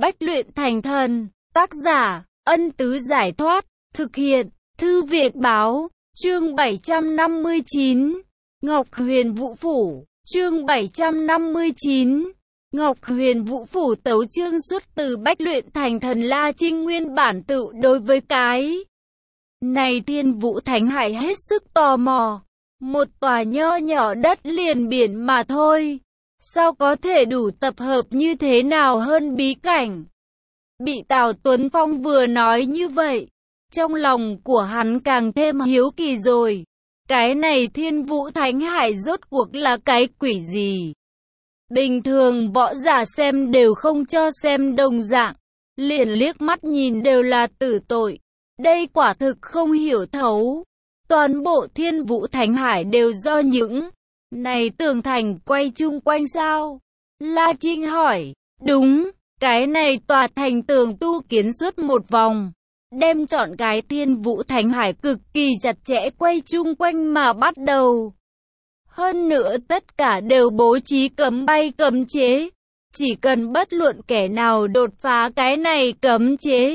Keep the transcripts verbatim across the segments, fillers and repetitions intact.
Bách luyện thành thần, tác giả, Ân Tứ Giải Thoát, thực hiện, Thư Viện Báo, chương bảy trăm năm mươi chín, Ngọc Huyền Vũ Phủ, chương bảy trăm năm mươi chín, Ngọc Huyền Vũ Phủ tấu chương xuất từ Bách luyện thành thần La Trinh nguyên bản tự đối với cái này Thiên Vũ Thánh Hải hết sức tò mò. Một tòa nho nhỏ đất liền biển mà thôi, sao có thể đủ tập hợp như thế nào hơn bí cảnh? Bị Tào Tuấn Phong vừa nói như vậy, trong lòng của hắn càng thêm hiếu kỳ rồi. Cái này Thiên Vũ Thánh Hải rốt cuộc là cái quỷ gì? Bình thường võ giả xem đều không cho xem đồng dạng, liền liếc mắt nhìn đều là tử tội. Đây quả thực không hiểu thấu. Toàn bộ Thiên Vũ Thánh Hải đều do những này tường thành quay chung quanh sao? La Trinh hỏi. Đúng, cái này tòa thành tường tu kiến suốt một vòng, đem chọn cái Thiên Vũ Thánh Hải cực kỳ chặt chẽ quay chung quanh mà bắt đầu. Hơn nữa tất cả đều bố trí cấm bay cấm chế, chỉ cần bất luận kẻ nào đột phá cái này cấm chế,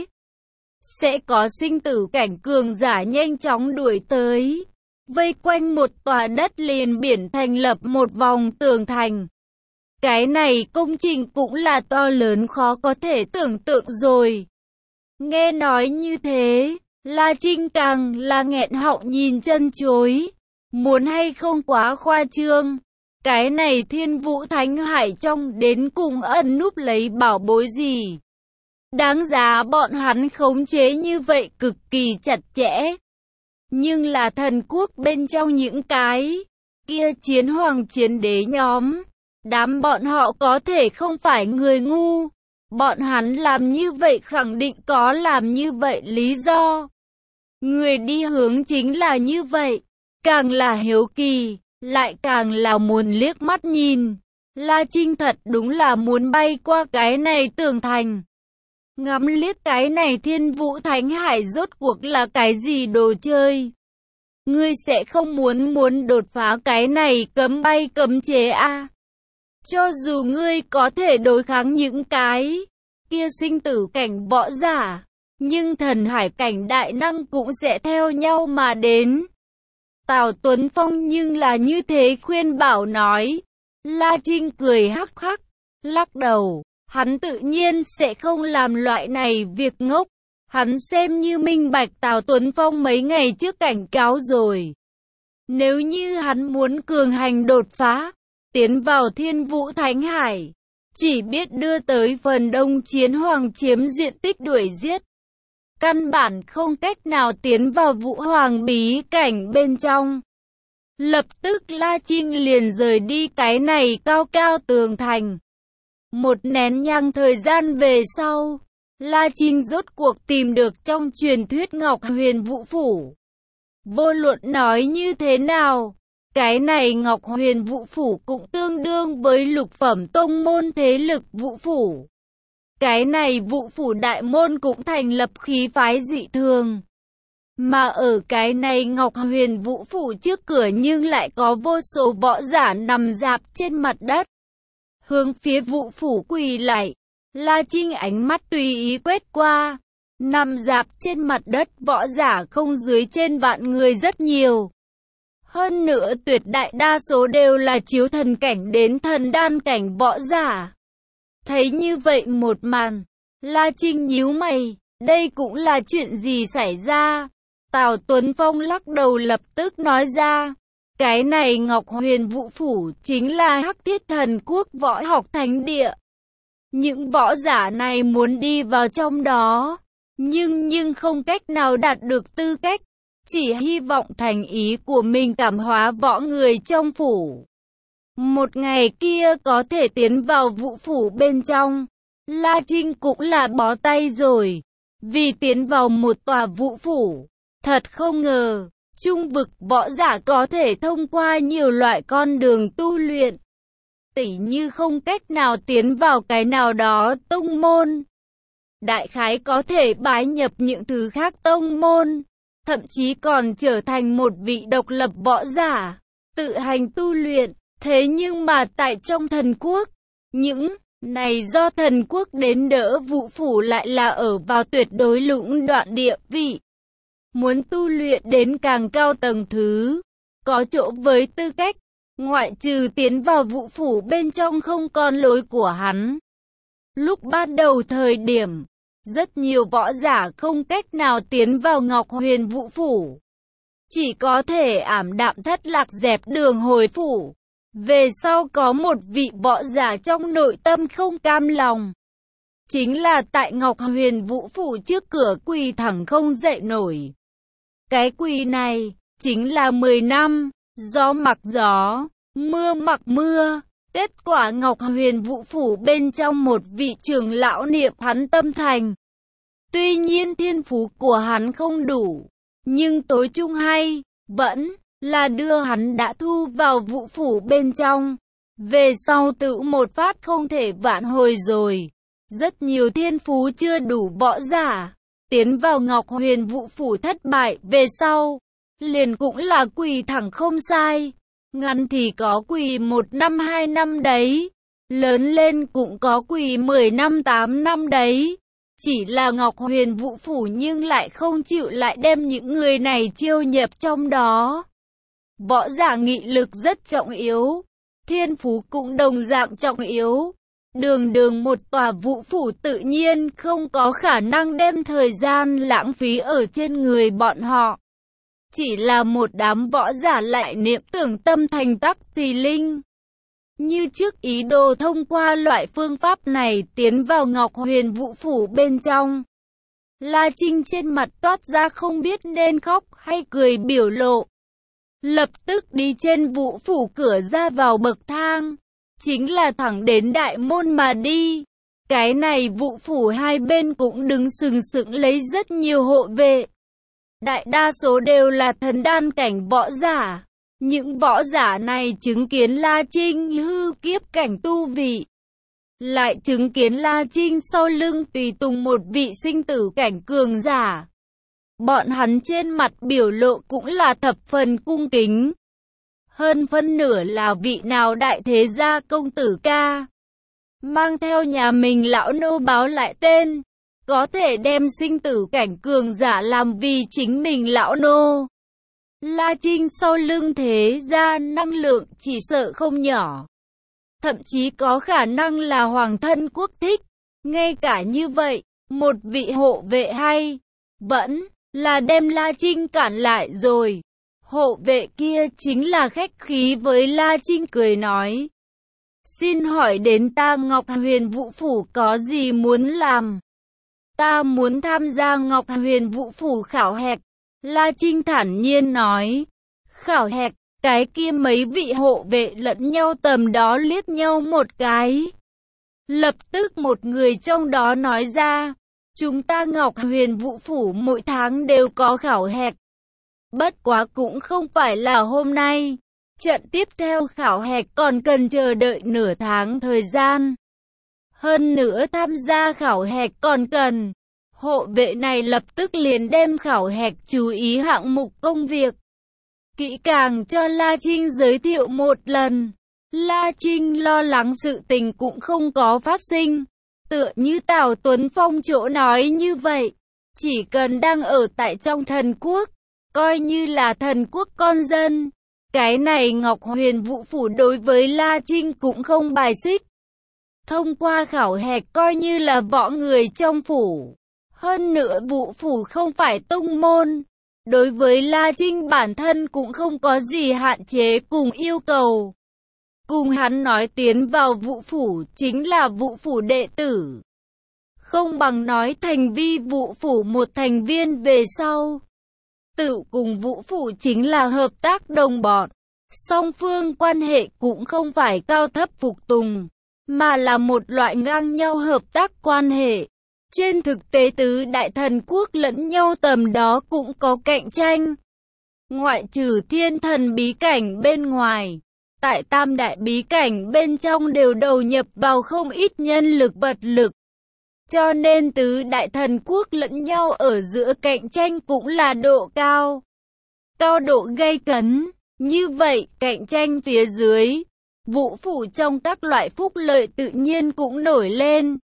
sẽ có sinh tử cảnh cường giả nhanh chóng đuổi tới, vây quanh một tòa đất liền biển thành lập một vòng tường thành. Cái này công trình cũng là to lớn khó có thể tưởng tượng rồi. Nghe nói như thế, La Trinh càng là nghẹn họng nhìn chân chối. Muốn hay không quá khoa trương. Cái này Thiên Vũ Thánh Hải trong đến cùng ẩn núp lấy bảo bối gì? Đáng giá bọn hắn khống chế như vậy cực kỳ chặt chẽ. Nhưng là thần quốc bên trong những cái kia chiến hoàng chiến đế nhóm, đám bọn họ có thể không phải người ngu. Bọn hắn làm như vậy khẳng định có làm như vậy lý do. Người đi hướng chính là như vậy. Càng là hiếu kỳ, lại càng là muốn liếc mắt nhìn. La Trinh thật đúng là muốn bay qua cái này tường thành. Ngắm liếc cái này Thiên Vũ Thánh Hải rốt cuộc là cái gì đồ chơi. Ngươi sẽ không muốn muốn đột phá cái này cấm bay cấm chế a? À? Cho dù ngươi có thể đối kháng những cái kia sinh tử cảnh võ giả, nhưng thần hải cảnh đại năng cũng sẽ theo nhau mà đến. Tào Tuấn Phong nhưng là như thế khuyên bảo nói. La Trinh cười hắc hắc, lắc đầu. Hắn tự nhiên sẽ không làm loại này việc ngốc. Hắn xem như minh bạch Tào Tuấn Phong mấy ngày trước cảnh cáo rồi. Nếu như hắn muốn cường hành đột phá, tiến vào Thiên Vũ Thánh Hải, chỉ biết đưa tới phần đông chiến hoàng chiếm diện tích đuổi giết. Căn bản không cách nào tiến vào Vũ Hoàng bí cảnh bên trong. Lập tức La Trinh liền rời đi cái này cao cao tường thành. Một nén nhang thời gian về sau, La Trinh rốt cuộc tìm được trong truyền thuyết Ngọc Huyền Vũ Phủ. Vô luận nói như thế nào, cái này Ngọc Huyền Vũ Phủ cũng tương đương với lục phẩm tông môn thế lực Vũ Phủ. Cái này Vũ Phủ đại môn cũng thành lập khí phái dị thường. Mà ở cái này Ngọc Huyền Vũ Phủ trước cửa nhưng lại có vô số võ giả nằm rạp trên mặt đất. Hướng phía Vũ Phủ quỳ lại, La Trinh ánh mắt tùy ý quét qua. Nằm rạp trên mặt đất võ giả không dưới trên vạn người rất nhiều. Hơn nữa tuyệt đại đa số đều là chiếu thần cảnh đến thần đan cảnh võ giả. Thấy như vậy một màn, La Trinh nhíu mày, đây cũng là chuyện gì xảy ra? Tào Tuấn Phong lắc đầu lập tức nói ra, cái này Ngọc Huyền Vũ Phủ chính là Hắc Thiết Thần Quốc võ học thánh địa. Những võ giả này muốn đi vào trong đó, nhưng nhưng không cách nào đạt được tư cách, chỉ hy vọng thành ý của mình cảm hóa võ người trong phủ. Một ngày kia có thể tiến vào Vũ Phủ bên trong, La Trinh cũng là bó tay rồi. Vì tiến vào một tòa Vũ Phủ, thật không ngờ, trung vực võ giả có thể thông qua nhiều loại con đường tu luyện. Tỉ như không cách nào tiến vào cái nào đó tông môn. Đại khái có thể bái nhập những thứ khác tông môn, thậm chí còn trở thành một vị độc lập võ giả, tự hành tu luyện. Thế nhưng mà tại trong thần quốc, những này do thần quốc đến đỡ, Vũ Phủ lại là ở vào tuyệt đối lũng đoạn địa vị. Muốn tu luyện đến càng cao tầng thứ, có chỗ với tư cách, ngoại trừ tiến vào Vũ Phủ bên trong không còn lối của hắn. Lúc ban đầu thời điểm, rất nhiều võ giả không cách nào tiến vào Ngọc Huyền Vũ Phủ. Chỉ có thể ảm đạm thất lạc dẹp đường hồi phủ. Về sau có một vị võ giả trong nội tâm không cam lòng. Chính là tại Ngọc Huyền Vũ Phủ trước cửa quỳ thẳng không dậy nổi. Cái quỳ này, chính là mười năm, gió mặc gió, mưa mặc mưa. Kết quả Ngọc Huyền Vũ Phủ bên trong một vị trưởng lão niệm hắn tâm thành. Tuy nhiên thiên phú của hắn không đủ, nhưng tối trung hay, vẫn là đưa hắn đã thu vào Vũ Phủ bên trong. Về sau tự một phát không thể vãn hồi rồi. Rất nhiều thiên phú chưa đủ võ giả, tiến vào Ngọc Huyền Vũ Phủ thất bại về sau. Liền cũng là quỳ thẳng không sai. Ngắn thì có quỳ một năm hai năm đấy. Lớn lên cũng có quỳ mười năm tám năm đấy. Chỉ là Ngọc Huyền Vũ Phủ nhưng lại không chịu lại đem những người này chiêu nhập trong đó. Võ giả nghị lực rất trọng yếu, thiên phú cũng đồng dạng trọng yếu. Đường đường một tòa Vũ Phủ tự nhiên không có khả năng đem thời gian lãng phí ở trên người bọn họ. Chỉ là một đám võ giả lại niệm tưởng tâm thành tắc thì linh. Như trước ý đồ thông qua loại phương pháp này tiến vào Ngọc Huyền Vũ Phủ bên trong. La Trinh trên mặt toát ra không biết nên khóc hay cười biểu lộ. Lập tức đi trên Vũ Phủ cửa ra vào bậc thang. Chính là thẳng đến đại môn mà đi. Cái này Vũ Phủ hai bên cũng đứng sừng sững lấy rất nhiều hộ vệ. Đại đa số đều là thần đan cảnh võ giả. Những võ giả này chứng kiến La Trinh hư kiếp cảnh tu vị. Lại chứng kiến La Trinh sau lưng tùy tùng một vị sinh tử cảnh cường giả. Bọn hắn trên mặt biểu lộ cũng là thập phần cung kính. Hơn phân nửa là vị nào đại thế gia công tử ca. Mang theo nhà mình lão nô báo lại tên. Có thể đem sinh tử cảnh cường giả làm vì chính mình lão nô. La Trinh sau lưng thế gia năng lượng chỉ sợ không nhỏ. Thậm chí có khả năng là hoàng thân quốc thích. Ngay cả như vậy, một vị hộ vệ hay vẫn là đem La Trinh cản lại rồi. Hộ vệ kia chính là khách khí với La Trinh cười nói. Xin hỏi đến ta Ngọc Huyền Vũ Phủ có gì muốn làm? Ta muốn tham gia Ngọc Huyền Vũ Phủ khảo hạch. La Trinh thản nhiên nói. Khảo hạch, cái kia mấy vị hộ vệ lẫn nhau tầm đó liếc nhau một cái. Lập tức một người trong đó nói ra. Chúng ta Ngọc Huyền Vũ Phủ mỗi tháng đều có khảo hạch. Bất quá cũng không phải là hôm nay. Trận tiếp theo khảo hạch còn cần chờ đợi nửa tháng thời gian. Hơn nữa tham gia khảo hạch còn cần. Hộ vệ này lập tức liền đem khảo hạch chú ý hạng mục công việc. Kỹ càng cho La Trinh giới thiệu một lần. La Trinh lo lắng sự tình cũng không có phát sinh. Tựa như Tào Tuấn Phong chỗ nói như vậy. Chỉ cần đang ở tại trong thần quốc. Coi như là thần quốc con dân. Cái này Ngọc Huyền Vũ Phủ đối với La Trinh cũng không bài xích. Thông qua khảo hạch coi như là võ người trong phủ. Hơn nữa Vũ Phủ không phải tông môn. Đối với La Trinh bản thân cũng không có gì hạn chế cùng yêu cầu. Cùng hắn nói tiến vào Vũ Phủ chính là Vũ Phủ đệ tử. Không bằng nói thành vi Vũ Phủ một thành viên về sau. Tự cùng Vũ Phủ chính là hợp tác đồng bọn. Song phương quan hệ cũng không phải cao thấp phục tùng, mà là một loại ngang nhau hợp tác quan hệ. Trên thực tế tứ đại thần quốc lẫn nhau tầm đó cũng có cạnh tranh. Ngoại trừ thiên thần bí cảnh bên ngoài, tại tam đại bí cảnh bên trong đều đầu nhập vào không ít nhân lực vật lực. Cho nên tứ đại thần quốc lẫn nhau ở giữa cạnh tranh cũng là độ cao. Cao độ gay cấn. Như vậy, cạnh tranh phía dưới, vũ phủ trong các loại phúc lợi tự nhiên cũng nổi lên.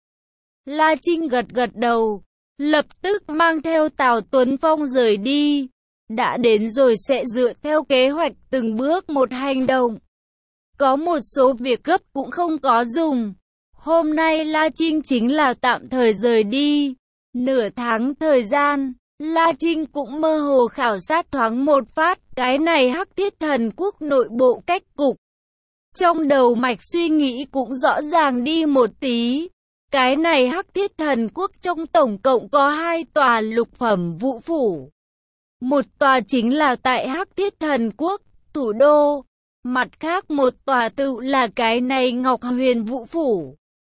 La Trinh gật gật đầu, lập tức mang theo Tào Tuấn Phong rời đi. Đã đến rồi sẽ dựa theo kế hoạch từng bước một hành động. Có một số việc gấp cũng không có dùng. Hôm nay La Trinh chính là tạm thời rời đi. Nửa tháng thời gian, La Trinh cũng mơ hồ khảo sát thoáng một phát cái này Hắc Thiết Thần Quốc nội bộ cách cục. Trong đầu mạch suy nghĩ cũng rõ ràng đi một tí. Cái này Hắc Thiết Thần Quốc trong tổng cộng có hai tòa lục phẩm vũ phủ. Một tòa chính là tại Hắc Thiết Thần Quốc, thủ đô. Mặt khác một tòa tự là cái này Ngọc Huyền Vũ Phủ.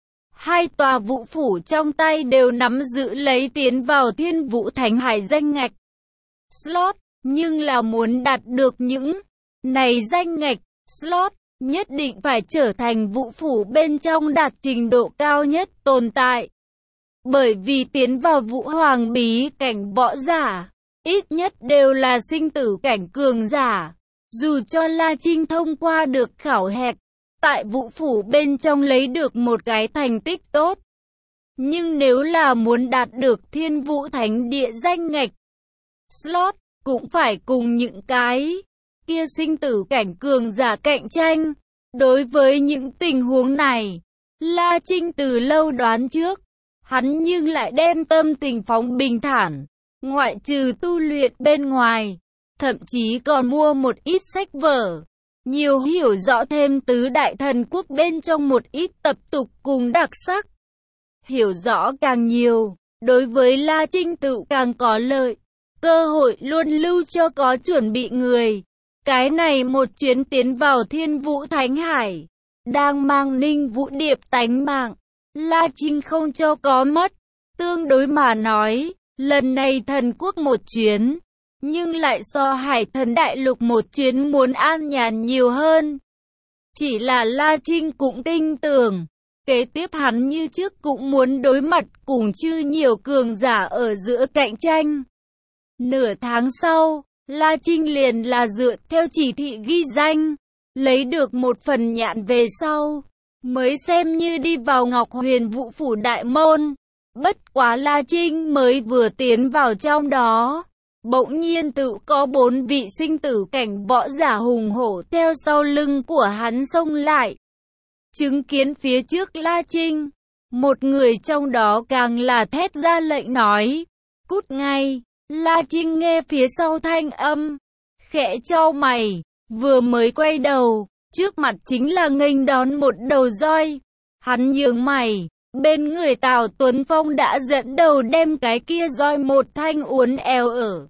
Hai tòa vũ phủ trong tay đều nắm giữ lấy tiến vào Thiên Vũ Thánh Hải danh ngạch slot, nhưng là muốn đạt được những này danh ngạch slot, nhất định phải trở thành vũ phủ bên trong đạt trình độ cao nhất tồn tại. Bởi vì tiến vào vũ hoàng bí cảnh võ giả, ít nhất đều là sinh tử cảnh cường giả. Dù cho La Trinh thông qua được khảo hạch, tại vũ phủ bên trong lấy được một cái thành tích tốt. Nhưng nếu là muốn đạt được Thiên Vũ Thánh Địa danh ngạch slot, cũng phải cùng những cái kia sinh tử cảnh cường giả cạnh tranh. Đối với những tình huống này, La Trinh từ lâu đoán trước, hắn nhưng lại đem tâm tình phóng bình thản, ngoại trừ tu luyện bên ngoài, thậm chí còn mua một ít sách vở, nhiều hiểu rõ thêm tứ đại thần quốc bên trong một ít tập tục cùng đặc sắc. Hiểu rõ càng nhiều, đối với La Trinh tự càng có lợi, cơ hội luôn lưu cho có chuẩn bị người. Cái này một chuyến tiến vào Thiên Vũ Thánh Hải, đang mang Ninh Vũ Điệp tánh mạng, La Trinh không cho có mất. Tương đối mà nói, lần này thần quốc một chuyến, nhưng lại so Hải Thần Đại Lục một chuyến muốn an nhàn nhiều hơn. Chỉ là La Trinh cũng tin tưởng, kế tiếp hắn như trước cũng muốn đối mặt cùng chư nhiều cường giả ở giữa cạnh tranh. Nửa tháng sau, La Trinh liền là dựa theo chỉ thị ghi danh, lấy được một phần nhạn về sau, mới xem như đi vào Ngọc Huyền Vũ Phủ đại môn. Bất quá La Trinh mới vừa tiến vào trong đó, bỗng nhiên tự có bốn vị sinh tử cảnh võ giả hùng hổ theo sau lưng của hắn xông lại. Chứng kiến phía trước La Trinh, một người trong đó càng là thét ra lệnh nói, cút ngay. La Trinh nghe phía sau thanh âm, khẽ chau mày, vừa mới quay đầu, trước mặt chính là nghênh đón một đầu roi. Hắn nhướng mày, bên người Tào Tuấn Phong đã dẫn đầu đem cái kia roi một thanh uốn éo ở.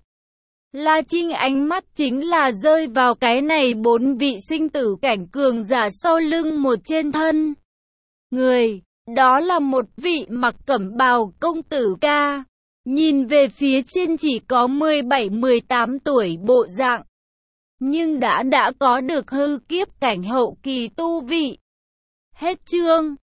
La Trinh ánh mắt chính là rơi vào cái này bốn vị sinh tử cảnh cường giả sau lưng một trên thân. Người, đó là một vị mặc cẩm bào công tử ca. Nhìn về phía trên chỉ có mười bảy mười tám tuổi bộ dạng, nhưng đã đã có được hư kiếp cảnh hậu kỳ tu vị. Hết chương.